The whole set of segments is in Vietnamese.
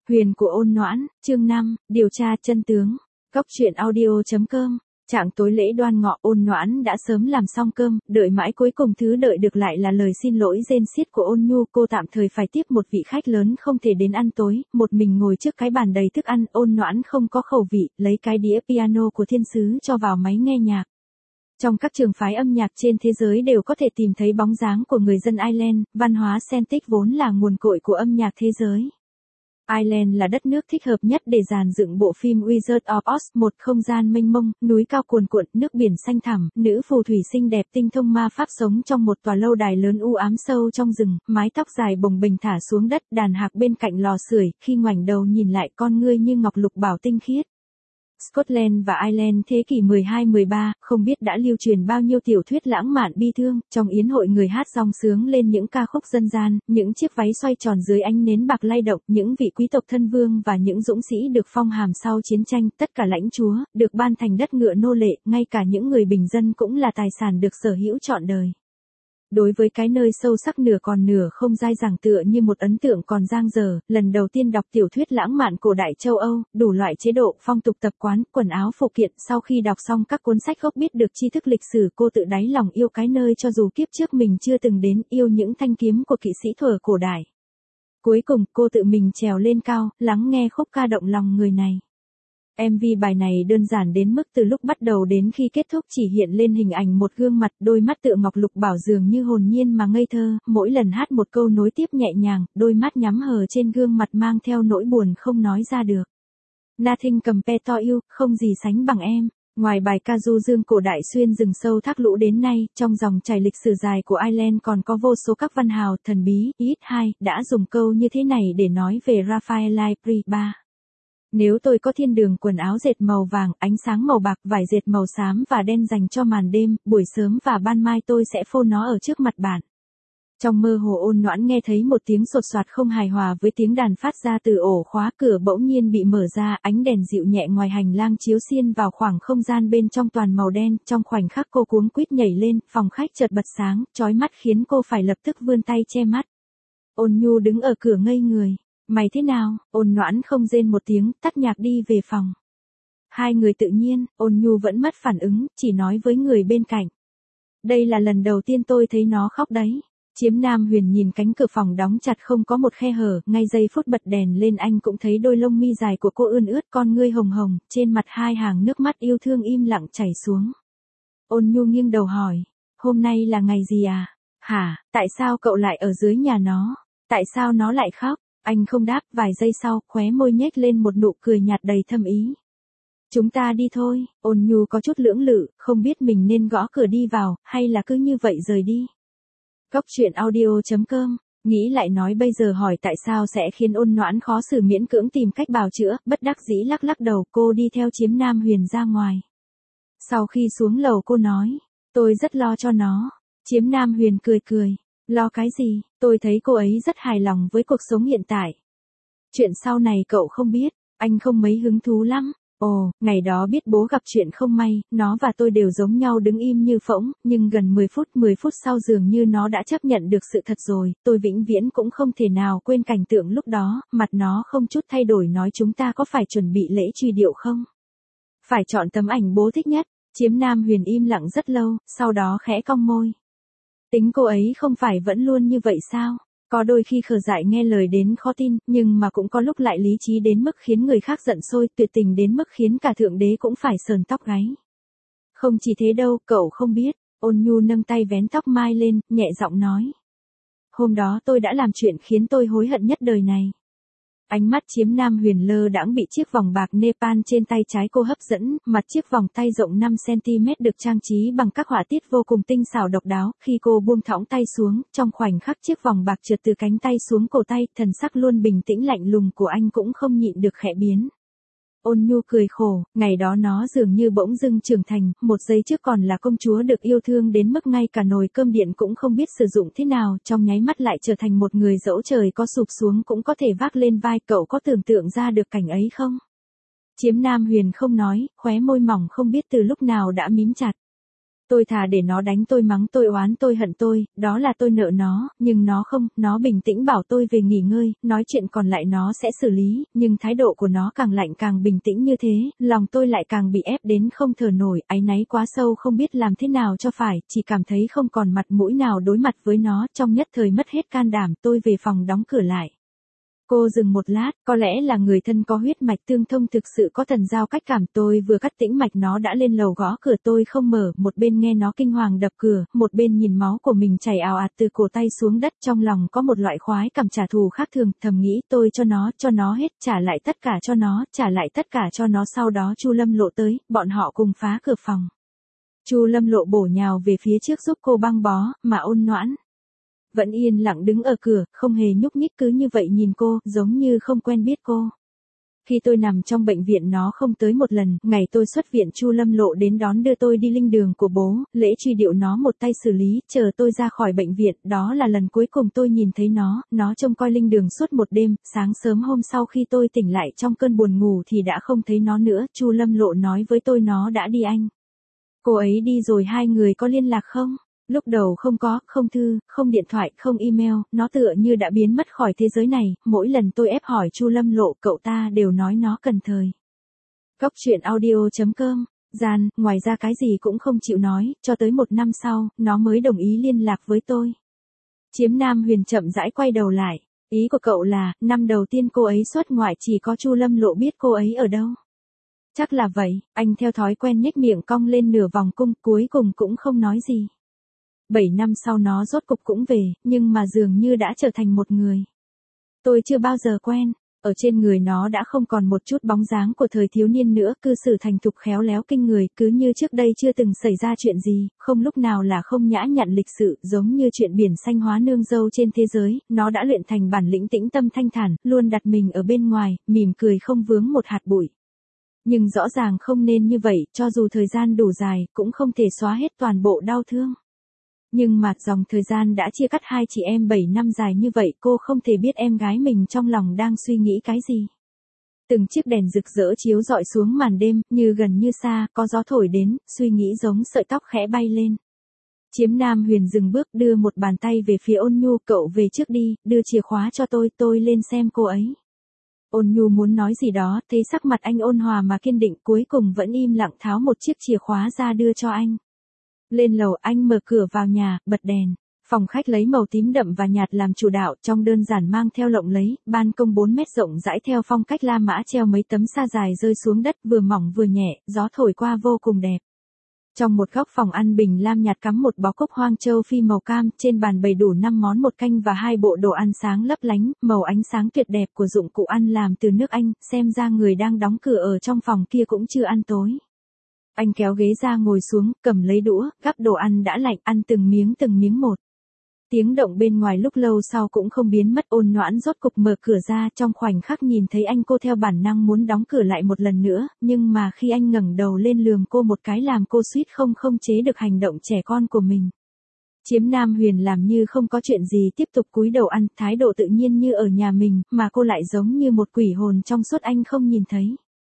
Huyền của ôn noãn, chương 5, điều tra chân tướng. Góc truyện audio.com. Trạng tối lễ đoan ngọ, ôn noãn đã sớm làm xong cơm, đợi mãi cuối cùng thứ đợi được lại là lời xin lỗi rên xiết của Ôn Nhu. Cô tạm thời phải tiếp một vị khách lớn không thể đến ăn tối, một mình ngồi trước cái bàn đầy thức ăn. Ôn noãn không có khẩu vị, lấy cái đĩa piano của thiên sứ cho vào máy nghe nhạc. Trong các trường phái âm nhạc trên thế giới đều có thể tìm thấy bóng dáng của người dân Ireland, văn hóa Celtic vốn là nguồn cội của âm nhạc thế giới. Ireland là đất nước thích hợp nhất để dàn dựng bộ phim Wizard of Oz, một không gian mênh mông, núi cao cuồn cuộn, nước biển xanh thẳm, nữ phù thủy xinh đẹp tinh thông ma pháp sống trong một tòa lâu đài lớn u ám sâu trong rừng, mái tóc dài bồng bềnh thả xuống đất, đàn hạc bên cạnh lò sưởi, khi ngoảnh đầu nhìn lại con ngươi như ngọc lục bảo tinh khiết. Scotland và Ireland thế kỷ 12-13, không biết đã lưu truyền bao nhiêu tiểu thuyết lãng mạn bi thương, trong yến hội người hát dòng sướng lên những ca khúc dân gian, những chiếc váy xoay tròn dưới ánh nến bạc lay động, những vị quý tộc thân vương và những dũng sĩ được phong hàm sau chiến tranh, tất cả lãnh chúa, được ban thành đất ngựa nô lệ, ngay cả những người bình dân cũng là tài sản được sở hữu trọn đời. Đối với cái nơi sâu sắc nửa còn nửa không dai dẳng tựa như một ấn tượng còn dang dở, lần đầu tiên đọc tiểu thuyết lãng mạn cổ đại châu Âu, đủ loại chế độ, phong tục tập quán, quần áo phụ kiện, sau khi đọc xong các cuốn sách gốc biết được tri thức lịch sử, cô tự đáy lòng yêu cái nơi cho dù kiếp trước mình chưa từng đến, yêu những thanh kiếm của kỵ sĩ thuở cổ đại. Cuối cùng, cô tự mình trèo lên cao, lắng nghe khúc ca động lòng người này. MV bài này đơn giản đến mức từ lúc bắt đầu đến khi kết thúc chỉ hiện lên hình ảnh một gương mặt, đôi mắt tựa ngọc lục bảo dường như hồn nhiên mà ngây thơ, mỗi lần hát một câu nối tiếp nhẹ nhàng, đôi mắt nhắm hờ trên gương mặt mang theo nỗi buồn không nói ra được. Nothing compares to you, không gì sánh bằng em. Ngoài bài ca du dương cổ đại xuyên rừng sâu thác lũ đến nay, trong dòng chảy lịch sử dài của Ireland còn có vô số các văn hào thần bí, ít hai, đã dùng câu như thế này để nói về Raphael Priba. Nếu tôi có thiên đường quần áo dệt màu vàng, ánh sáng màu bạc, vải dệt màu xám và đen dành cho màn đêm, buổi sớm và ban mai tôi sẽ phô nó ở trước mặt bạn. Trong mơ hồ ôn noãn nghe thấy một tiếng sột soạt không hài hòa với tiếng đàn phát ra từ ổ khóa, cửa bỗng nhiên bị mở ra, ánh đèn dịu nhẹ ngoài hành lang chiếu xiên vào khoảng không gian bên trong toàn màu đen, trong khoảnh khắc cô cuống quýt nhảy lên, phòng khách chợt bật sáng, chói mắt khiến cô phải lập tức vươn tay che mắt. Ôn Nhu đứng ở cửa ngây người. Mày thế nào? Ôn noãn không rên một tiếng, tắt nhạc đi về phòng. Hai người tự nhiên, Ôn Nhu vẫn mất phản ứng, chỉ nói với người bên cạnh. Đây là lần đầu tiên tôi thấy nó khóc đấy. Chiếm Nam Huyền nhìn cánh cửa phòng đóng chặt không có một khe hở, ngay giây phút bật đèn lên anh cũng thấy đôi lông mi dài của cô ươn ướt, con ngươi hồng hồng, trên mặt hai hàng nước mắt yêu thương im lặng chảy xuống. Ôn Nhu nghiêng đầu hỏi, hôm nay là ngày gì à? Hả, tại sao cậu lại ở dưới nhà nó? Tại sao nó lại khóc? Anh không đáp, vài giây sau, khóe môi nhếch lên một nụ cười nhạt đầy thâm ý. Chúng ta đi thôi. Ôn Nhu có chút lưỡng lự, không biết mình nên gõ cửa đi vào, hay là cứ như vậy rời đi. Góc truyện audio.com, nghĩ lại nói bây giờ hỏi tại sao sẽ khiến ôn noãn khó xử miễn cưỡng tìm cách bào chữa, bất đắc dĩ lắc lắc đầu, cô đi theo Chiếm Nam Huyền ra ngoài. Sau khi xuống lầu cô nói, tôi rất lo cho nó. Chiếm Nam Huyền cười cười. Lo cái gì, tôi thấy cô ấy rất hài lòng với cuộc sống hiện tại. Chuyện sau này cậu không biết, anh không mấy hứng thú lắm. Ồ, ngày đó biết bố gặp chuyện không may, nó và tôi đều giống nhau đứng im như phỗng, nhưng gần 10 phút sau dường như nó đã chấp nhận được sự thật rồi, tôi vĩnh viễn cũng không thể nào quên cảnh tượng lúc đó, mặt nó không chút thay đổi nói chúng ta có phải chuẩn bị lễ truy điệu không? Phải chọn tấm ảnh bố thích nhất. Chiếm Nam Huyền im lặng rất lâu, sau đó khẽ cong môi. Tính cô ấy không phải vẫn luôn như vậy sao? Có đôi khi khờ dại nghe lời đến khó tin, nhưng mà cũng có lúc lại lý trí đến mức khiến người khác giận sôi, tuyệt tình đến mức khiến cả thượng đế cũng phải sờn tóc gáy. Không chỉ thế đâu, cậu không biết. Ôn Nhu nâng tay vén tóc mai lên, nhẹ giọng nói. Hôm đó tôi đã làm chuyện khiến tôi hối hận nhất đời này. Ánh mắt Chiếm Nam Huyền lơ đãng bị chiếc vòng bạc Nepal trên tay trái cô hấp dẫn, mặt chiếc vòng tay rộng 5cm được trang trí bằng các họa tiết vô cùng tinh xảo độc đáo, khi cô buông thõng tay xuống, trong khoảnh khắc chiếc vòng bạc trượt từ cánh tay xuống cổ tay, thần sắc luôn bình tĩnh lạnh lùng của anh cũng không nhịn được khẽ biến. Ôn Nhu cười khổ, ngày đó nó dường như bỗng dưng trưởng thành, một giây trước còn là công chúa được yêu thương đến mức ngay cả nồi cơm điện cũng không biết sử dụng thế nào, trong nháy mắt lại trở thành một người dẫu trời có sụp xuống cũng có thể vác lên vai, cậu có tưởng tượng ra được cảnh ấy không? Chiếm Nam Huyền không nói, khóe môi mỏng không biết từ lúc nào đã mím chặt. Tôi thà để nó đánh tôi mắng tôi oán tôi hận tôi, đó là tôi nợ nó, nhưng nó không, nó bình tĩnh bảo tôi về nghỉ ngơi, nói chuyện còn lại nó sẽ xử lý, nhưng thái độ của nó càng lạnh càng bình tĩnh như thế, lòng tôi lại càng bị ép đến không thở nổi, áy náy quá sâu không biết làm thế nào cho phải, chỉ cảm thấy không còn mặt mũi nào đối mặt với nó, trong nhất thời mất hết can đảm, tôi về phòng đóng cửa lại. Cô dừng một lát, có lẽ là người thân có huyết mạch tương thông thực sự có thần giao cách cảm, tôi vừa cắt tĩnh mạch nó đã lên lầu gõ cửa tôi không mở, một bên nghe nó kinh hoàng đập cửa, một bên nhìn máu của mình chảy ào ạt từ cổ tay xuống đất, trong lòng có một loại khoái cảm trả thù khác thường, thầm nghĩ tôi cho nó hết, trả lại tất cả cho nó, trả lại tất cả cho nó, sau đó Chu Lâm Lộ tới, bọn họ cùng phá cửa phòng. Chu Lâm Lộ bổ nhào về phía trước giúp cô băng bó, mà Ôn Noãn vẫn yên lặng đứng ở cửa, không hề nhúc nhích cứ như vậy nhìn cô, giống như không quen biết cô. Khi tôi nằm trong bệnh viện nó không tới một lần, ngày tôi xuất viện Chu Lâm Lộ đến đón đưa tôi đi linh đường của bố, lễ truy điệu nó một tay xử lý, chờ tôi ra khỏi bệnh viện, đó là lần cuối cùng tôi nhìn thấy nó trông coi linh đường suốt một đêm, sáng sớm hôm sau khi tôi tỉnh lại trong cơn buồn ngủ thì đã không thấy nó nữa, Chu Lâm Lộ nói với tôi nó đã đi anh. Cô ấy đi rồi hai người có liên lạc không? Lúc đầu không có, không thư, không điện thoại, không email, nó tựa như đã biến mất khỏi thế giới này, mỗi lần tôi ép hỏi Chu Lâm Lộ cậu ta đều nói nó cần thời. Cóc truyện audio.com, gian, ngoài ra cái gì cũng không chịu nói, cho tới một năm sau, nó mới đồng ý liên lạc với tôi. Chiếm Nam Huyền chậm rãi quay đầu lại, ý của cậu là, năm đầu tiên cô ấy xuất ngoại chỉ có Chu Lâm Lộ biết cô ấy ở đâu. Chắc là vậy, anh theo thói quen nhếch miệng cong lên nửa vòng cung, cuối cùng cũng không nói gì. 7 năm sau nó rốt cục cũng về, nhưng mà dường như đã trở thành một người. Tôi chưa bao giờ quen, ở trên người nó đã không còn một chút bóng dáng của thời thiếu niên nữa, cư xử thành thục khéo léo kinh người, cứ như trước đây chưa từng xảy ra chuyện gì, không lúc nào là không nhã nhặn lịch sự, giống như chuyện biển xanh hóa nương dâu trên thế giới, nó đã luyện thành bản lĩnh tĩnh tâm thanh thản, luôn đặt mình ở bên ngoài, mỉm cười không vướng một hạt bụi. Nhưng rõ ràng không nên như vậy, cho dù thời gian đủ dài, cũng không thể xóa hết toàn bộ đau thương. Nhưng mà dòng thời gian đã chia cắt hai chị em 7 năm dài như vậy, cô không thể biết em gái mình trong lòng đang suy nghĩ cái gì. Từng chiếc đèn rực rỡ chiếu rọi xuống màn đêm, như gần như xa, có gió thổi đến, suy nghĩ giống sợi tóc khẽ bay lên. Chiếm Nam Huyền dừng bước đưa một bàn tay về phía Ôn Nhu, cậu về trước đi, đưa chìa khóa cho tôi lên xem cô ấy. Ôn Nhu muốn nói gì đó, thấy sắc mặt anh ôn hòa mà kiên định, cuối cùng vẫn im lặng tháo một chiếc chìa khóa ra đưa cho anh. Lên lầu anh mở cửa vào nhà, bật đèn. Phòng khách lấy màu tím đậm và nhạt làm chủ đạo, trong đơn giản mang theo lộng lẫy, ban công 4 mét rộng rãi theo phong cách La Mã treo mấy tấm sa dài rơi xuống đất vừa mỏng vừa nhẹ, gió thổi qua vô cùng đẹp. Trong một góc phòng ăn bình lam nhạt cắm một bó cúc hoang châu phi màu cam, trên bàn bày đủ 5 món một canh và 2 bộ đồ ăn sáng lấp lánh, màu ánh sáng tuyệt đẹp của dụng cụ ăn làm từ nước Anh, xem ra người đang đóng cửa ở trong phòng kia cũng chưa ăn tối. Anh kéo ghế ra ngồi xuống, cầm lấy đũa, gắp đồ ăn đã lạnh, ăn từng miếng một. Tiếng động bên ngoài lúc lâu sau cũng không biến mất, Ôn Noãn rốt cục mở cửa ra, trong khoảnh khắc nhìn thấy anh cô theo bản năng muốn đóng cửa lại một lần nữa, nhưng mà khi anh ngẩng đầu lên lườm cô một cái làm cô suýt không chế được hành động trẻ con của mình. Chiếm Nam Huyền làm như không có chuyện gì tiếp tục cúi đầu ăn, thái độ tự nhiên như ở nhà mình, mà cô lại giống như một quỷ hồn trong suốt anh không nhìn thấy.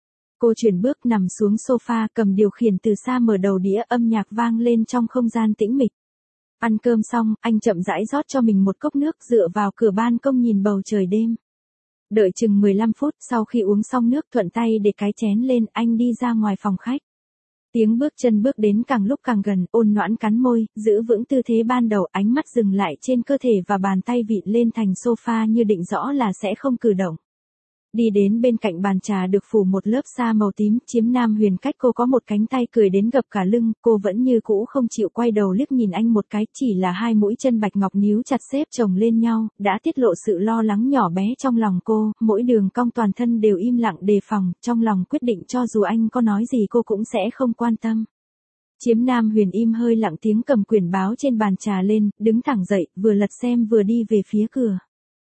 Cô chuyển bước nằm xuống sofa, cầm điều khiển từ xa mở đầu đĩa, âm nhạc vang lên trong không gian tĩnh mịch. Ăn cơm xong, anh chậm rãi rót cho mình một cốc nước, dựa vào cửa ban công nhìn bầu trời đêm. Đợi chừng 15 phút, sau khi uống xong nước thuận tay để cái chén lên, anh đi ra ngoài phòng khách. Tiếng bước chân bước đến càng lúc càng gần, Ôn Noãn cắn môi, giữ vững tư thế ban đầu, ánh mắt dừng lại trên cơ thể và bàn tay vịn lên thành sofa như định rõ là sẽ không cử động. Đi đến bên cạnh bàn trà được phủ một lớp sa màu tím, Chiếm Nam Huyền cách cô có một cánh tay cười đến gập cả lưng, cô vẫn như cũ không chịu quay đầu liếc nhìn anh một cái, chỉ là hai mũi chân bạch ngọc níu chặt xếp chồng lên nhau, đã tiết lộ sự lo lắng nhỏ bé trong lòng cô, mỗi đường cong toàn thân đều im lặng đề phòng, trong lòng quyết định cho dù anh có nói gì cô cũng sẽ không quan tâm. Chiếm Nam Huyền im hơi lặng tiếng cầm quyển báo trên bàn trà lên, đứng thẳng dậy, vừa lật xem vừa đi về phía cửa.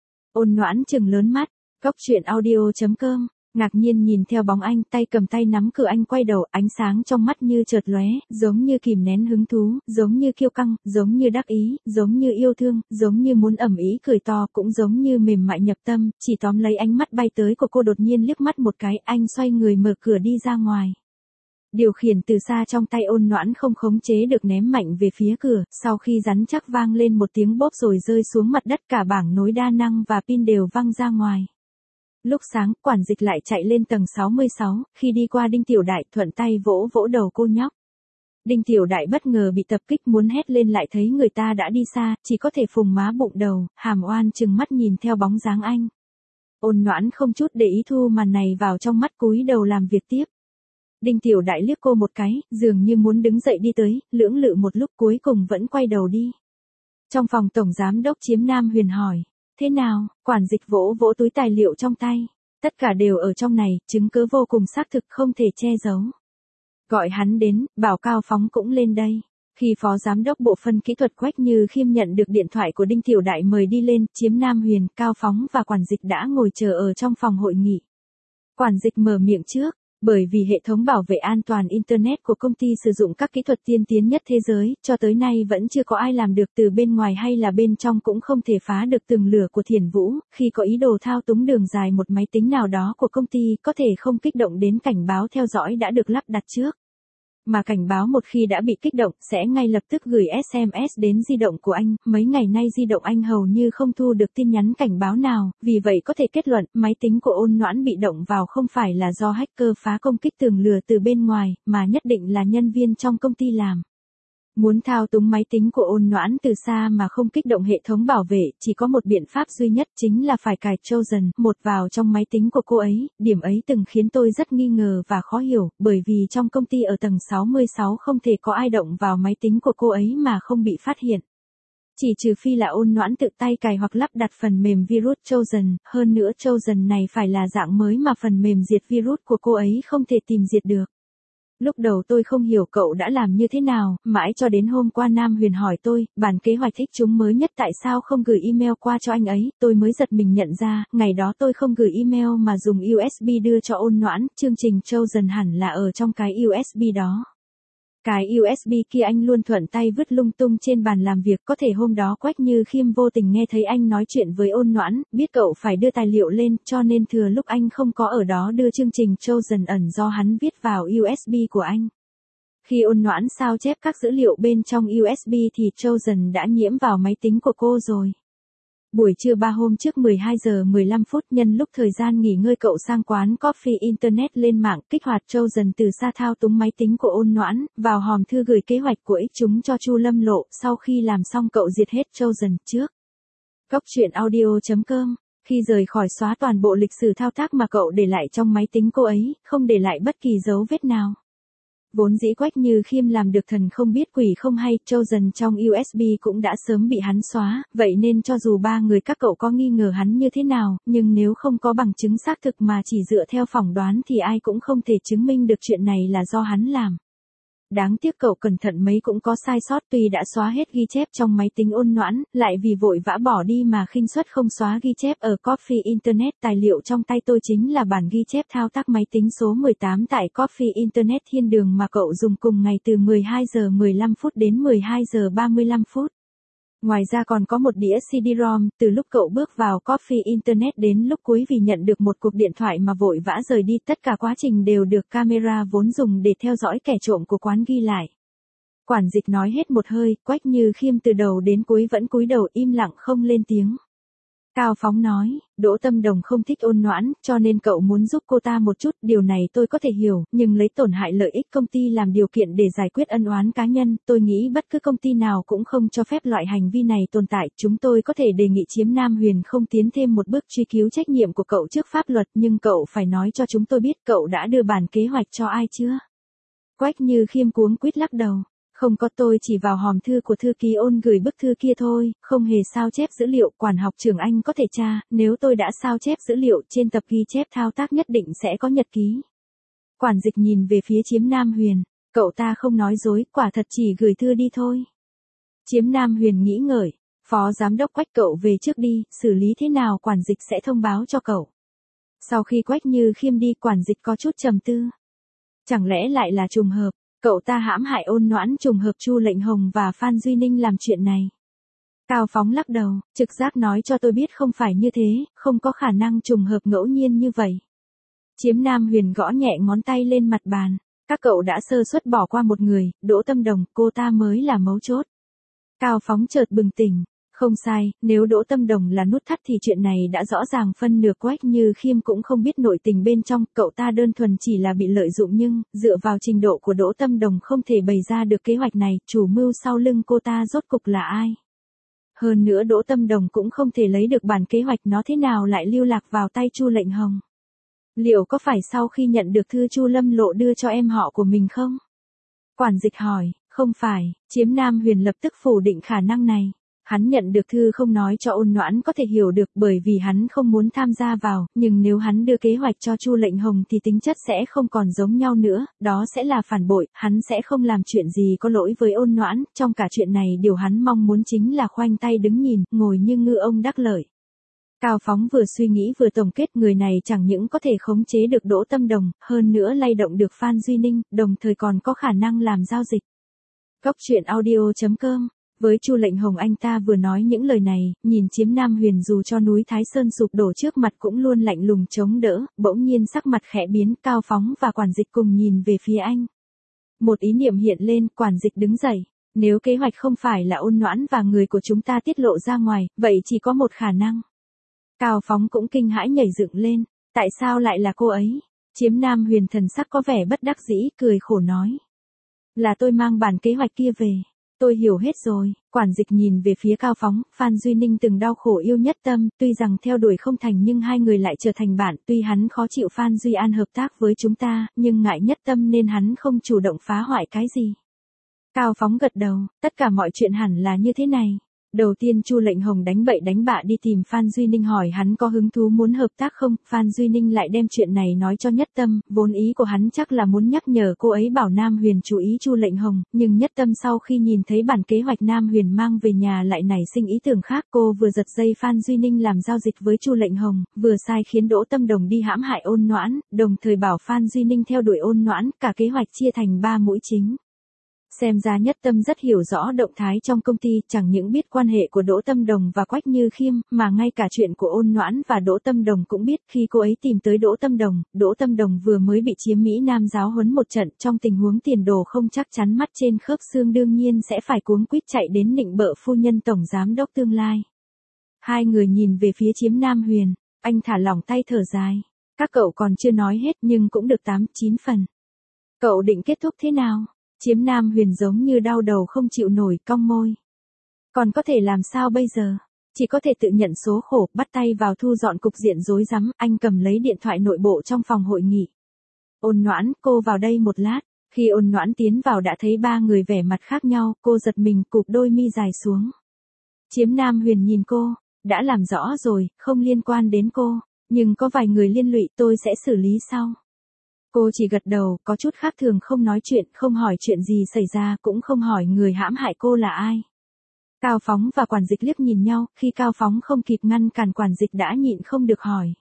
Ôn Noãn trừng lớn mắt. Cóc truyện audio.com, ngạc nhiên nhìn theo bóng anh, tay cầm tay nắm cửa anh quay đầu, ánh sáng trong mắt như chợt lóe, giống như kìm nén hứng thú, giống như kiêu căng, giống như đắc ý, giống như yêu thương, giống như muốn ầm ĩ cười to, cũng giống như mềm mại nhập tâm, chỉ tóm lấy ánh mắt bay tới của cô đột nhiên liếc mắt một cái, anh xoay người mở cửa đi ra ngoài. Điều khiển từ xa trong tay Ôn Noãn không khống chế được ném mạnh về phía cửa, sau khi rắn chắc vang lên một tiếng bốp rồi rơi xuống mặt đất, cả bảng nối đa năng và pin đều văng ra ngoài. Lúc sáng, quản dịch lại chạy lên tầng 66, khi đi qua Đinh Tiểu Đại thuận tay vỗ vỗ đầu cô nhóc. Đinh Tiểu Đại bất ngờ bị tập kích, muốn hét lên lại thấy người ta đã đi xa, chỉ có thể phùng má bụng đầu, hàm oan trừng mắt nhìn theo bóng dáng anh. Ôn Noãn không chút để ý thu màn này vào trong mắt, cúi đầu làm việc tiếp. Đinh Tiểu Đại liếc cô một cái, dường như muốn đứng dậy đi tới, lưỡng lự một lúc cuối cùng vẫn quay đầu đi. Trong phòng tổng giám đốc Chiếm Nam Huyền hỏi, thế nào, quản dịch vỗ vỗ túi tài liệu trong tay. Tất cả đều ở trong này, chứng cứ vô cùng xác thực không thể che giấu. Gọi hắn đến, bảo Cao Phóng cũng lên đây. Khi phó giám đốc bộ phận kỹ thuật Quách Như Khiêm nhận được điện thoại của Đinh Tiểu Đại mời đi lên, Chiếm Nam Huyền, Cao Phóng và quản dịch đã ngồi chờ ở trong phòng hội nghị. Quản dịch mở miệng trước. Bởi vì hệ thống bảo vệ an toàn Internet của công ty sử dụng các kỹ thuật tiên tiến nhất thế giới, cho tới nay vẫn chưa có ai làm được, từ bên ngoài hay là bên trong cũng không thể phá được tường lửa của Thiền Vũ. Khi có ý đồ thao túng đường dài một máy tính nào đó của công ty, có thể không kích động đến cảnh báo theo dõi đã được lắp đặt trước. Mà cảnh báo một khi đã bị kích động, sẽ ngay lập tức gửi SMS đến di động của anh. Mấy ngày nay di động anh hầu như không thu được tin nhắn cảnh báo nào, vì vậy có thể kết luận, máy tính của Ôn Noãn bị động vào không phải là do hacker phá công kích tường lửa từ bên ngoài, mà nhất định là nhân viên trong công ty làm. Muốn thao túng máy tính của Ôn Noãn từ xa mà không kích động hệ thống bảo vệ, chỉ có một biện pháp duy nhất, chính là phải cài Trojan một vào trong máy tính của cô ấy. Điểm ấy từng khiến tôi rất nghi ngờ và khó hiểu, bởi vì trong công ty ở tầng 66 không thể có ai động vào máy tính của cô ấy mà không bị phát hiện. Chỉ trừ phi là Ôn Noãn tự tay cài hoặc lắp đặt phần mềm virus Trojan, hơn nữa Trojan này phải là dạng mới mà phần mềm diệt virus của cô ấy không thể tìm diệt được. Lúc đầu tôi không hiểu cậu đã làm như thế nào, mãi cho đến hôm qua Nam Huyền hỏi tôi, bản kế hoạch thích chúng mới nhất tại sao không gửi email qua cho anh ấy, tôi mới giật mình nhận ra, ngày đó tôi không gửi email mà dùng USB đưa cho Ôn Noãn, chương trình Trojan hẳn là ở trong cái USB đó. Cái USB kia anh luôn thuận tay vứt lung tung trên bàn làm việc, có thể hôm đó Quách Như Khiêm vô tình nghe thấy anh nói chuyện với Ôn Noãn, biết cậu phải đưa tài liệu lên, cho nên thừa lúc anh không có ở đó đưa chương trình Trojan ẩn do hắn viết vào USB của anh. Khi Ôn Noãn sao chép các dữ liệu bên trong USB thì Trojan đã nhiễm vào máy tính của cô rồi. Buổi trưa 3 hôm trước 12 giờ 15 phút, nhân lúc thời gian nghỉ ngơi, cậu sang quán Coffee Internet lên mạng, kích hoạt Trojan từ xa thao túng máy tính của Ôn Noãn, vào hòm thư gửi kế hoạch của X chúng cho Chu Lâm Lộ, sau khi làm xong cậu diệt hết Trojan trước. Góc truyện audio.com. Khi rời khỏi, xóa toàn bộ lịch sử thao tác mà cậu để lại trong máy tính cô ấy, không để lại bất kỳ dấu vết nào. Vốn dĩ Quách Như Khiêm làm được thần không biết quỷ không hay, Trojan trong USB cũng đã sớm bị hắn xóa, vậy nên cho dù ba người các cậu có nghi ngờ hắn như thế nào, nhưng nếu không có bằng chứng xác thực mà chỉ dựa theo phỏng đoán thì ai cũng không thể chứng minh được chuyện này là do hắn làm. Đáng tiếc cậu cẩn thận mấy cũng có sai sót, tuy đã xóa hết ghi chép trong máy tính Ôn Noãn, lại vì vội vã bỏ đi mà khinh suất không xóa ghi chép ở Coffee Internet. Tài liệu trong tay tôi chính là bản ghi chép thao tác máy tính số 18 tại Coffee Internet Thiên Đường mà cậu dùng cùng ngày từ 12 giờ 15 phút đến 12 giờ 35 phút. Ngoài ra còn có một đĩa CD-ROM, từ lúc cậu bước vào Coffee Internet đến lúc cuối vì nhận được một cuộc điện thoại mà vội vã rời đi, tất cả quá trình đều được camera vốn dùng để theo dõi kẻ trộm của quán ghi lại. Quản dịch nói hết một hơi, Quách Như Khiêm từ đầu đến cuối vẫn cúi đầu im lặng không lên tiếng. Cao Phóng nói, Đỗ Tâm Đồng không thích Ôn Noãn, cho nên cậu muốn giúp cô ta một chút, điều này tôi có thể hiểu, nhưng lấy tổn hại lợi ích công ty làm điều kiện để giải quyết ân oán cá nhân, tôi nghĩ bất cứ công ty nào cũng không cho phép loại hành vi này tồn tại. Chúng tôi có thể đề nghị Chiếm Nam Huyền không tiến thêm một bước truy cứu trách nhiệm của cậu trước pháp luật, nhưng cậu phải nói cho chúng tôi biết cậu đã đưa bản kế hoạch cho ai chưa. Quách Như Khiêm cuống quýt lắc đầu. Không có, tôi chỉ vào hòm thư của thư ký Ôn gửi bức thư kia thôi, không hề sao chép dữ liệu. Quản học trưởng anh có thể tra, nếu tôi đã sao chép dữ liệu trên tập ghi chép thao tác nhất định sẽ có nhật ký. Quản dịch nhìn về phía Chiếm Nam Huyền, cậu ta không nói dối, quả thật chỉ gửi thư đi thôi. Chiếm Nam Huyền nghĩ ngợi, phó giám đốc Quách, cậu về trước đi, xử lý thế nào quản dịch sẽ thông báo cho cậu. Sau khi Quách Như Khiêm đi, quản dịch có chút trầm tư. Chẳng lẽ lại là trùng hợp? Cậu ta hãm hại Ôn Noãn, trùng hợp Chu Lệnh Hồng và Phan Duy Ninh làm chuyện này. Cao Phóng lắc đầu, trực giác nói cho tôi biết không phải như thế, không có khả năng trùng hợp ngẫu nhiên như vậy. Chiếm Nam Huyền gõ nhẹ ngón tay lên mặt bàn. Các cậu đã sơ suất bỏ qua một người, Đỗ Tâm Đồng, cô ta mới là mấu chốt. Cao Phóng chợt bừng tỉnh. Không sai, nếu Đỗ Tâm Đồng là nút thắt thì chuyện này đã rõ ràng phân nửa. Quách Như Khiêm cũng không biết nội tình bên trong, cậu ta đơn thuần chỉ là bị lợi dụng nhưng, dựa vào trình độ của Đỗ Tâm Đồng không thể bày ra được kế hoạch này, chủ mưu sau lưng cô ta rốt cục là ai. Hơn nữa Đỗ Tâm Đồng cũng không thể lấy được bản kế hoạch, nó thế nào lại lưu lạc vào tay Chu Lệnh Hồng. Liệu có phải sau khi nhận được thư Chu Lâm Lộ đưa cho em họ của mình không? Quản dịch hỏi, không phải, Chiếm Nam Huyền lập tức phủ định khả năng này. Hắn nhận được thư không nói cho Ôn Noãn có thể hiểu được bởi vì hắn không muốn tham gia vào, nhưng nếu hắn đưa kế hoạch cho Chu Lệnh Hồng thì tính chất sẽ không còn giống nhau nữa, đó sẽ là phản bội, hắn sẽ không làm chuyện gì có lỗi với Ôn Noãn, trong cả chuyện này điều hắn mong muốn chính là khoanh tay đứng nhìn, ngồi như ngư ông đắc lợi. Cao Phóng vừa suy nghĩ vừa tổng kết, người này chẳng những có thể khống chế được Đỗ Tâm Đồng, hơn nữa lay động được Phan Duy Ninh, đồng thời còn có khả năng làm giao dịch. Góc truyện audio.com. Với Chu Lệnh Hồng anh ta vừa nói những lời này, nhìn Chiếm Nam Huyền dù cho núi Thái Sơn sụp đổ trước mặt cũng luôn lạnh lùng chống đỡ, bỗng nhiên sắc mặt khẽ biến, Cao Phóng và quản dịch cùng nhìn về phía anh. Một ý niệm hiện lên, quản dịch đứng dậy. Nếu kế hoạch không phải là Ôn Noãn và người của chúng ta tiết lộ ra ngoài, vậy chỉ có một khả năng. Cao Phóng cũng kinh hãi nhảy dựng lên, tại sao lại là cô ấy? Chiếm Nam Huyền thần sắc có vẻ bất đắc dĩ, cười khổ nói. Là tôi mang bản kế hoạch kia về. Tôi hiểu hết rồi. Quản dịch nhìn về phía Cao Phóng, Phan Duy Ninh từng đau khổ yêu Nhất Tâm, tuy rằng theo đuổi không thành nhưng hai người lại trở thành bạn, tuy hắn khó chịu Phan Duy An hợp tác với chúng ta, nhưng ngại Nhất Tâm nên hắn không chủ động phá hoại cái gì. Cao Phóng gật đầu, tất cả mọi chuyện hẳn là như thế này. Đầu tiên Chu Lệnh Hồng đánh bậy đánh bạ đi tìm Phan Duy Ninh hỏi hắn có hứng thú muốn hợp tác không, Phan Duy Ninh lại đem chuyện này nói cho Nhất Tâm, vốn ý của hắn chắc là muốn nhắc nhở cô ấy bảo Nam Huyền chú ý Chu Lệnh Hồng, nhưng Nhất Tâm sau khi nhìn thấy bản kế hoạch Nam Huyền mang về nhà lại nảy sinh ý tưởng khác, cô vừa giật dây Phan Duy Ninh làm giao dịch với Chu Lệnh Hồng, vừa sai khiến Đỗ Tâm Đồng đi hãm hại Ôn Noãn, đồng thời bảo Phan Duy Ninh theo đuổi Ôn Noãn, cả kế hoạch chia thành 3 mũi chính. Xem ra Nhất Tâm rất hiểu rõ động thái trong công ty, chẳng những biết quan hệ của Đỗ Tâm Đồng và Quách Như Khiêm, mà ngay cả chuyện của Ôn Noãn và Đỗ Tâm Đồng cũng biết. Khi cô ấy tìm tới Đỗ Tâm Đồng vừa mới bị Chiếm Mỹ Nam giáo huấn một trận, trong tình huống tiền đồ không chắc chắn, mắt trên khớp xương đương nhiên sẽ phải cuống quýt chạy đến nịnh bợ phu nhân tổng giám đốc tương lai. Hai người nhìn về phía Chiếm Nam Huyền, anh thả lỏng tay thở dài. Các cậu còn chưa nói hết nhưng cũng được 8-9 phần. Cậu định kết thúc thế nào? Chiếm Nam Huyền giống như đau đầu không chịu nổi, cong môi. Còn có thể làm sao bây giờ? Chỉ có thể tự nhận số khổ, bắt tay vào thu dọn cục diện rối rắm. Anh cầm lấy điện thoại nội bộ trong phòng hội nghị. Ôn Noãn, cô vào đây một lát. Khi Ôn Noãn tiến vào đã thấy 3 người vẻ mặt khác nhau, cô giật mình cụp đôi mi dài xuống. Chiếm Nam Huyền nhìn cô, đã làm rõ rồi, không liên quan đến cô, nhưng có vài người liên lụy, tôi sẽ xử lý sau. Cô chỉ gật đầu, có chút khác thường, không nói chuyện, không hỏi chuyện gì xảy ra, cũng không hỏi người hãm hại cô là ai. Cao Phóng và quản dịch liếc nhìn nhau, khi Cao Phóng không kịp ngăn cản quản dịch đã nhịn không được hỏi.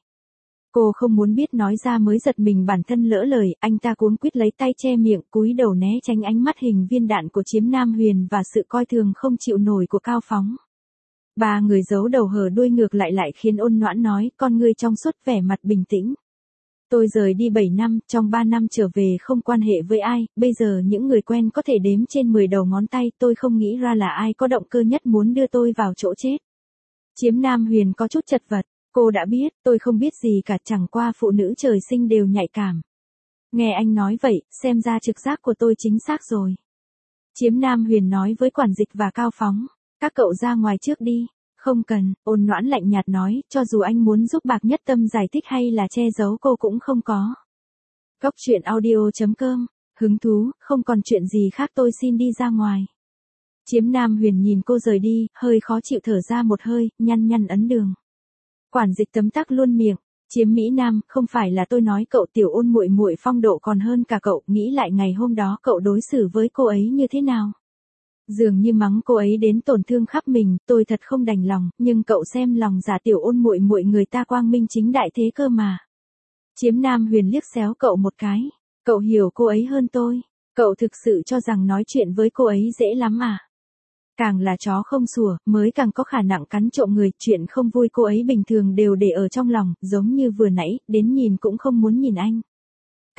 Cô không muốn biết nói ra mới giật mình bản thân lỡ lời, anh ta cuống quýt lấy tay che miệng, cúi đầu né tránh ánh mắt hình viên đạn của Chiếm Nam Huyền và sự coi thường không chịu nổi của Cao Phóng. 3 người giấu đầu hở đuôi ngược lại khiến Ôn Noãn nói, con ngươi trong suốt vẻ mặt bình tĩnh. Tôi rời đi 7 năm, trong 3 năm trở về không quan hệ với ai, bây giờ những người quen có thể đếm trên 10 đầu ngón tay, tôi không nghĩ ra là ai có động cơ nhất muốn đưa tôi vào chỗ chết. Chiếm Nam Huyền có chút chật vật, cô đã biết, tôi không biết gì cả, chẳng qua phụ nữ trời sinh đều nhạy cảm. Nghe anh nói vậy, xem ra trực giác của tôi chính xác rồi. Chiếm Nam Huyền nói với quản dịch và Cao Phóng, các cậu ra ngoài trước đi. Không cần, Ôn Noãn lạnh nhạt nói, cho dù anh muốn giúp Bạc Nhất Tâm giải thích hay là che giấu cô cũng không có. Góc truyện audio.com, hứng thú, không còn chuyện gì khác tôi xin đi ra ngoài. Chiếm Nam Huyền nhìn cô rời đi, hơi khó chịu thở ra một hơi, nhăn ấn đường. Quản dịch tấm tắc luôn miệng, Chiếm Mỹ Nam, không phải là tôi nói cậu tiểu Ôn muội muội phong độ còn hơn cả cậu, nghĩ lại ngày hôm đó cậu đối xử với cô ấy như thế nào. Dường như mắng cô ấy đến tổn thương khắp mình, tôi thật không đành lòng, nhưng cậu xem lòng giả tiểu Ôn muội muội người ta quang minh chính đại thế cơ mà. Chiếm Nam Huyền liếc xéo cậu một cái, cậu hiểu cô ấy hơn tôi, cậu thực sự cho rằng nói chuyện với cô ấy dễ lắm à? Càng là chó không sủa, mới càng có khả năng cắn trộm người, chuyện không vui cô ấy bình thường đều để ở trong lòng, giống như vừa nãy, đến nhìn cũng không muốn nhìn anh.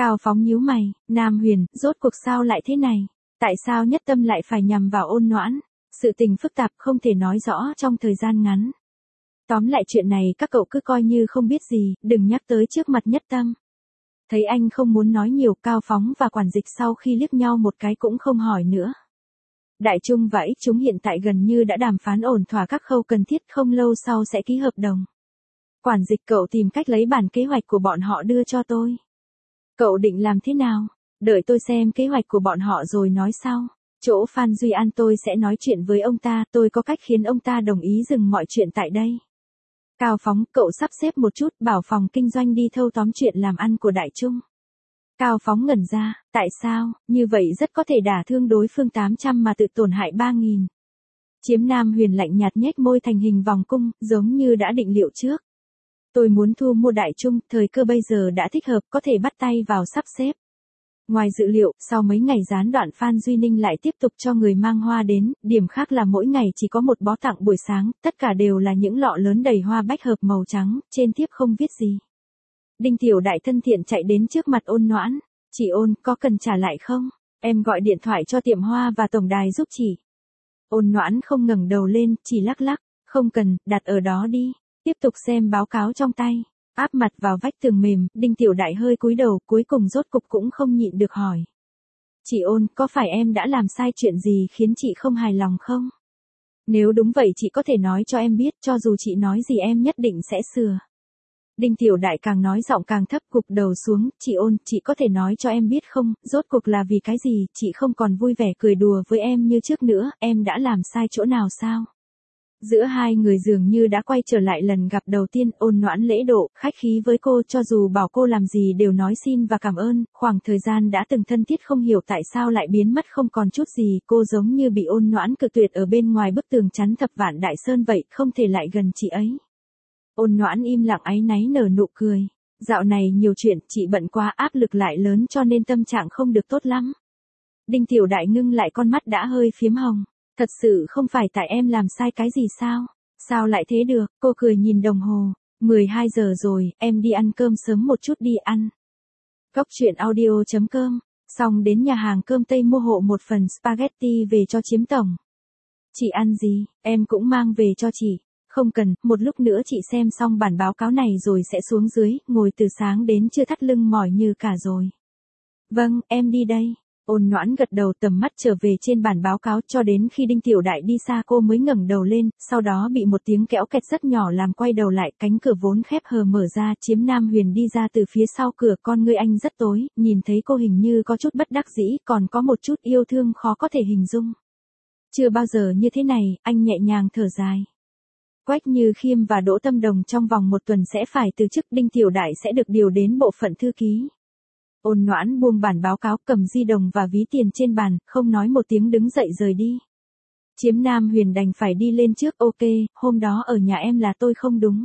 Cao Phóng nhíu mày, Nam Huyền, rốt cuộc sao lại thế này? Tại sao nhất tâm lại phải nhằm vào Ôn Noãn? Sự tình phức tạp không thể nói rõ trong thời gian ngắn. Tóm lại chuyện này các cậu cứ coi như không biết gì, đừng nhắc tới trước mặt nhất tâm. Thấy anh không muốn nói nhiều, Cao Phóng và Quản Dịch sau khi liếc nhau một cái cũng không hỏi nữa. Đại Trung và Ích Chúng hiện tại gần như đã đàm phán ổn thỏa các khâu cần thiết, không lâu sau sẽ ký hợp đồng. Quản Dịch, cậu tìm cách lấy bản kế hoạch của bọn họ đưa cho tôi. Cậu định làm thế nào? Đợi tôi xem kế hoạch của bọn họ rồi nói sau. Chỗ Phan Duy An tôi sẽ nói chuyện với ông ta, tôi có cách khiến ông ta đồng ý dừng mọi chuyện tại đây. Cao Phóng, cậu sắp xếp một chút, bảo phòng kinh doanh đi thâu tóm chuyện làm ăn của Đại Trung. Cao Phóng ngẩn ra, tại sao, như vậy rất có thể đả thương đối phương 800 mà tự tổn hại 3.000. Chiếm Nam Huyền lạnh nhạt nhếch môi thành hình vòng cung, giống như đã định liệu trước. Tôi muốn thu mua Đại Trung, thời cơ bây giờ đã thích hợp, có thể bắt tay vào sắp xếp. Ngoài dự liệu, sau mấy ngày gián đoạn Phan Duy Ninh lại tiếp tục cho người mang hoa đến, điểm khác là mỗi ngày chỉ có một bó tặng buổi sáng, tất cả đều là những lọ lớn đầy hoa bách hợp màu trắng, trên thiếp không viết gì. Đinh Tiểu Đại thân thiện chạy đến trước mặt Ôn Noãn, chị Ôn, có cần trả lại không? Em gọi điện thoại cho tiệm hoa và tổng đài giúp chị. Ôn Noãn không ngẩng đầu lên, chỉ lắc lắc, không cần, đặt ở đó đi. Tiếp tục xem báo cáo trong tay. Áp mặt vào vách tường mềm, Đinh Tiểu Đại hơi cúi đầu, cuối cùng rốt cục cũng không nhịn được hỏi. Chị Ôn, có phải em đã làm sai chuyện gì khiến chị không hài lòng không? Nếu đúng vậy chị có thể nói cho em biết, cho dù chị nói gì em nhất định sẽ sửa. Đinh Tiểu Đại càng nói giọng càng thấp, gục đầu xuống, chị Ôn, chị có thể nói cho em biết không, rốt cuộc là vì cái gì, chị không còn vui vẻ cười đùa với em như trước nữa, em đã làm sai chỗ nào sao? Giữa hai người dường như đã quay trở lại lần gặp đầu tiên. Ôn Noãn lễ độ, khách khí với cô, cho dù bảo cô làm gì đều nói xin và cảm ơn, khoảng thời gian đã từng thân thiết không hiểu tại sao lại biến mất không còn chút gì, cô giống như bị Ôn Noãn cự tuyệt ở bên ngoài bức tường chắn thập vạn đại sơn vậy, không thể lại gần chị ấy. Ôn Noãn im lặng áy náy nở nụ cười. Dạo này nhiều chuyện, chị bận quá, áp lực lại lớn cho nên tâm trạng không được tốt lắm. Đinh Tiểu Đại ngưng lại, con mắt đã hơi phiếm hồng. Thật sự không phải tại em làm sai cái gì sao? Sao lại thế được? Cô cười nhìn đồng hồ. 12 giờ rồi, em đi ăn cơm sớm một chút đi ăn. Góc truyện audio.com. Xong đến nhà hàng cơm Tây mua hộ một phần spaghetti về cho Chiếm tổng. Chị ăn gì, em cũng mang về cho chị. Không cần, một lúc nữa chị xem xong bản báo cáo này rồi sẽ xuống dưới, ngồi từ sáng đến trưa thắt lưng mỏi như cả rồi. Vâng, em đi đây. Ôn Noãn gật đầu, tầm mắt trở về trên bản báo cáo, cho đến khi Đinh Tiểu Đại đi xa cô mới ngẩng đầu lên, sau đó bị một tiếng kéo kẹt rất nhỏ làm quay đầu lại, cánh cửa vốn khép hờ mở ra, Chiếm Nam Huyền đi ra từ phía sau cửa, con ngươi anh rất tối, nhìn thấy cô hình như có chút bất đắc dĩ, còn có một chút yêu thương khó có thể hình dung. Chưa bao giờ như thế này, anh nhẹ nhàng thở dài. Quách Như Khiêm và Đỗ Tâm Đồng trong vòng một tuần sẽ phải từ chức, Đinh Tiểu Đại sẽ được điều đến bộ phận thư ký. Ôn Noãn buông bản báo cáo, cầm di động và ví tiền trên bàn, không nói một tiếng đứng dậy rời đi. Chiếm Nam Huyền đành phải đi lên trước, ok, hôm đó ở nhà em là tôi không đúng.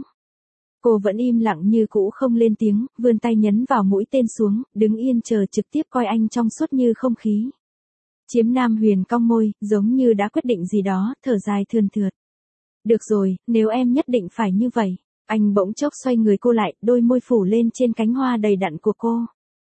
Cô vẫn im lặng như cũ không lên tiếng, vươn tay nhấn vào mũi tên xuống, đứng yên chờ trực tiếp coi anh trong suốt như không khí. Chiếm Nam Huyền cong môi, giống như đã quyết định gì đó, thở dài thườn thượt. Được rồi, nếu em nhất định phải như vậy. Anh bỗng chốc xoay người cô lại, đôi môi phủ lên trên cánh hoa đầy đặn của cô.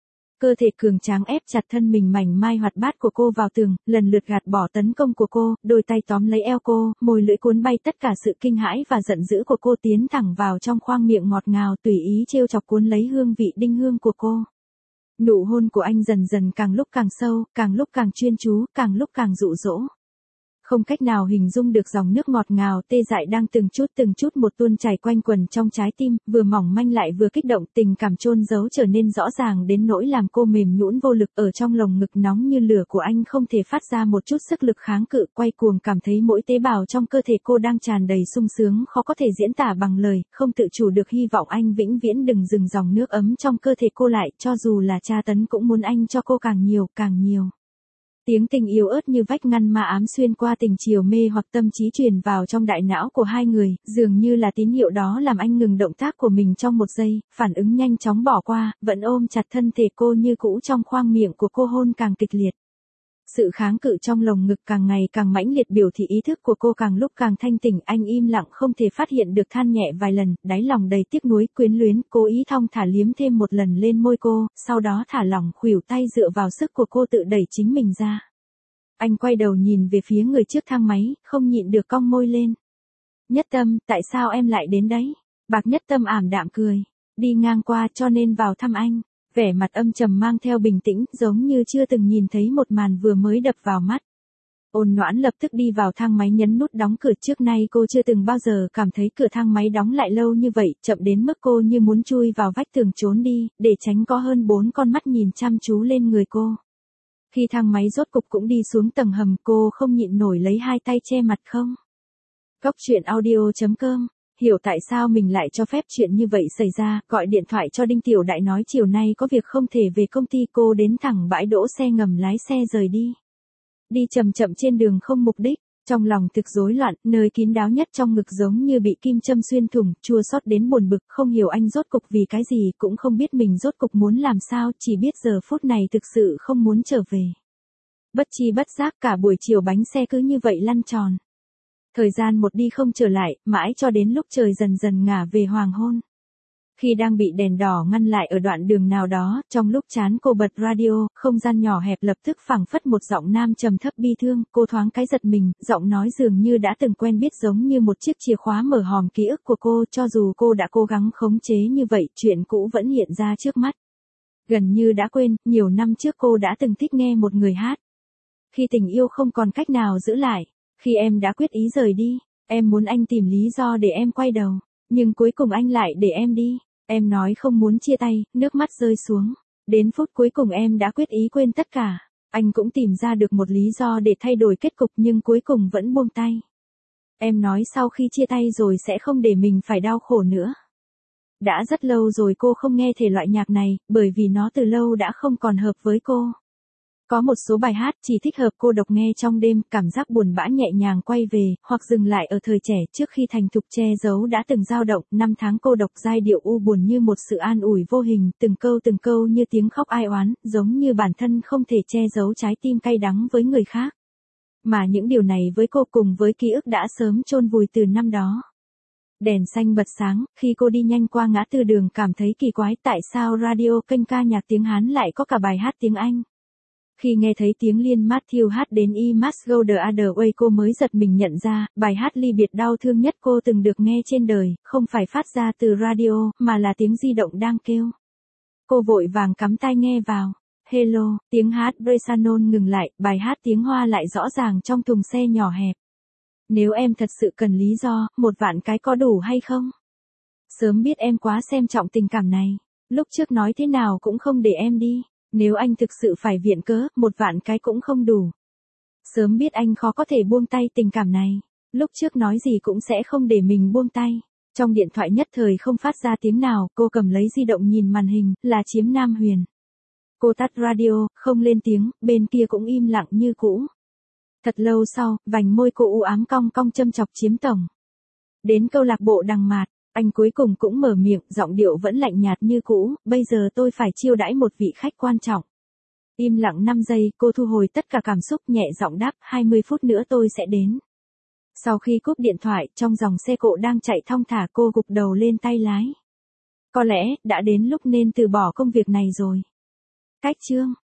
Cơ thể cường tráng ép chặt thân mình mảnh mai hoạt bát của cô vào tường, lần lượt gạt bỏ tấn công của cô, đôi tay tóm lấy eo cô, môi lưỡi cuốn bay tất cả sự kinh hãi và giận dữ của cô, tiến thẳng vào trong khoang miệng ngọt ngào, tùy ý trêu chọc cuốn lấy hương vị đinh hương của cô. Nụ hôn của anh dần dần càng lúc càng sâu, càng lúc càng chuyên chú, càng lúc càng dụ dỗ. Không cách nào hình dung được dòng nước ngọt ngào tê dại đang từng chút một tuôn chảy quanh quần trong trái tim, vừa mỏng manh lại vừa kích động, tình cảm chôn giấu trở nên rõ ràng đến nỗi làm cô mềm nhũn vô lực, ở trong lồng ngực nóng như lửa của anh không thể phát ra một chút sức lực kháng cự, quay cuồng cảm thấy mỗi tế bào trong cơ thể cô đang tràn đầy sung sướng khó có thể diễn tả bằng lời, không tự chủ được hy vọng anh vĩnh viễn đừng dừng dòng nước ấm trong cơ thể cô lại, cho dù là tra tấn cũng muốn anh cho cô càng nhiều, càng nhiều. Tiếng tình yêu ớt như vách ngăn ma ám xuyên qua tình chiều mê hoặc tâm trí truyền vào trong đại não của hai người, dường như là tín hiệu đó làm anh ngừng động tác của mình trong một giây, phản ứng nhanh chóng bỏ qua, vẫn ôm chặt thân thể cô như cũ trong khoang miệng của cô, hôn càng kịch liệt. Sự kháng cự trong lồng ngực càng ngày càng mãnh liệt biểu thị ý thức của cô càng lúc càng thanh tỉnh, anh im lặng không thể phát hiện được than nhẹ vài lần, đáy lòng đầy tiếc nuối quyến luyến, cố ý thong thả liếm thêm một lần lên môi cô, sau đó thả lỏng khuỷu tay dựa vào sức của cô tự đẩy chính mình ra. Anh quay đầu nhìn về phía người trước thang máy, không nhịn được cong môi lên. Nhất Tâm, tại sao em lại đến đấy? Bạc Nhất Tâm ảm đạm cười. Đi ngang qua cho nên vào thăm anh. Vẻ mặt âm trầm mang theo bình tĩnh, giống như chưa từng nhìn thấy một màn vừa mới đập vào mắt. Ôn Noãn lập tức đi vào thang máy nhấn nút đóng cửa, trước nay cô chưa từng bao giờ cảm thấy cửa thang máy đóng lại lâu như vậy, chậm đến mức cô như muốn chui vào vách tường trốn đi, để tránh có hơn 4 con mắt nhìn chăm chú lên người cô. Khi thang máy rốt cục cũng đi xuống tầng hầm, cô không nhịn nổi lấy hai tay che mặt không. Góc truyện audio.com. Hiểu tại sao mình lại cho phép chuyện như vậy xảy ra, gọi điện thoại cho Đinh Tiểu Đại nói chiều nay có việc không thể về công ty, cô đến thẳng bãi đỗ xe ngầm lái xe rời đi. Đi chậm chậm trên đường không mục đích, trong lòng thực rối loạn, nơi kín đáo nhất trong ngực giống như bị kim châm xuyên thủng, chua xót đến buồn bực, không hiểu anh rốt cục vì cái gì, cũng không biết mình rốt cục muốn làm sao, chỉ biết giờ phút này thực sự không muốn trở về. Bất chi bất giác cả buổi chiều bánh xe cứ như vậy lăn tròn. Thời gian một đi không trở lại, mãi cho đến lúc trời dần dần ngả về hoàng hôn. Khi đang bị đèn đỏ ngăn lại ở đoạn đường nào đó, trong lúc chán cô bật radio, không gian nhỏ hẹp lập tức phảng phất một giọng nam trầm thấp bi thương, cô thoáng cái giật mình, giọng nói dường như đã từng quen biết, giống như một chiếc chìa khóa mở hòm ký ức của cô, cho dù cô đã cố gắng khống chế như vậy, chuyện cũ vẫn hiện ra trước mắt. Gần như đã quên, nhiều năm trước cô đã từng thích nghe một người hát. Khi tình yêu không còn cách nào giữ lại. Khi em đã quyết ý rời đi, em muốn anh tìm lý do để em quay đầu, nhưng cuối cùng anh lại để em đi. Em nói không muốn chia tay, nước mắt rơi xuống. Đến phút cuối cùng em đã quyết ý quên tất cả. Anh cũng tìm ra được một lý do để thay đổi kết cục nhưng cuối cùng vẫn buông tay. Em nói sau khi chia tay rồi sẽ không để mình phải đau khổ nữa. Đã rất lâu rồi cô không nghe thể loại nhạc này, bởi vì nó từ lâu đã không còn hợp với cô. Có một số bài hát chỉ thích hợp cô độc nghe trong đêm, cảm giác buồn bã nhẹ nhàng quay về, hoặc dừng lại ở thời trẻ trước khi thành thục che giấu đã từng dao động, năm tháng cô độc giai điệu u buồn như một sự an ủi vô hình, từng câu như tiếng khóc ai oán, giống như bản thân không thể che giấu trái tim cay đắng với người khác. Mà những điều này với cô cùng với ký ức đã sớm chôn vùi từ năm đó. Đèn xanh bật sáng, khi cô đi nhanh qua ngã tư đường cảm thấy kỳ quái tại sao radio kênh ca nhạc tiếng Hán lại có cả bài hát tiếng Anh. Khi nghe thấy tiếng Liên Matthew hát đến I Must Go the Other Way cô mới giật mình nhận ra, bài hát ly biệt đau thương nhất cô từng được nghe trên đời, không phải phát ra từ radio, mà là tiếng di động đang kêu. Cô vội vàng cắm tai nghe vào. Hello, tiếng hát Bresanon ngừng lại, bài hát tiếng Hoa lại rõ ràng trong thùng xe nhỏ hẹp. Nếu em thật sự cần lý do, 1.000.000 cái có đủ hay không? Sớm biết em quá xem trọng tình cảm này. Lúc trước nói thế nào cũng không để em đi. Nếu anh thực sự phải viện cớ, 1.000.000 cái cũng không đủ. Sớm biết anh khó có thể buông tay tình cảm này. Lúc trước nói gì cũng sẽ không để mình buông tay. Trong điện thoại nhất thời không phát ra tiếng nào, cô cầm lấy di động nhìn màn hình, là Chiếm Nam Huyền. Cô tắt radio, không lên tiếng, bên kia cũng im lặng như cũ. Thật lâu sau, vành môi cô u ám cong cong châm chọc Chiếm tổng. Đến câu lạc bộ Đằng Mạt, anh cuối cùng cũng mở miệng, giọng điệu vẫn lạnh nhạt như cũ, bây giờ tôi phải chiêu đãi một vị khách quan trọng. Im lặng 5 giây, cô thu hồi tất cả cảm xúc nhẹ giọng đáp, 20 phút nữa tôi sẽ đến. Sau khi cúp điện thoại, trong dòng xe cộ đang chạy thong thả cô gục đầu lên tay lái. Có lẽ, đã đến lúc nên từ bỏ công việc này rồi. Cách chương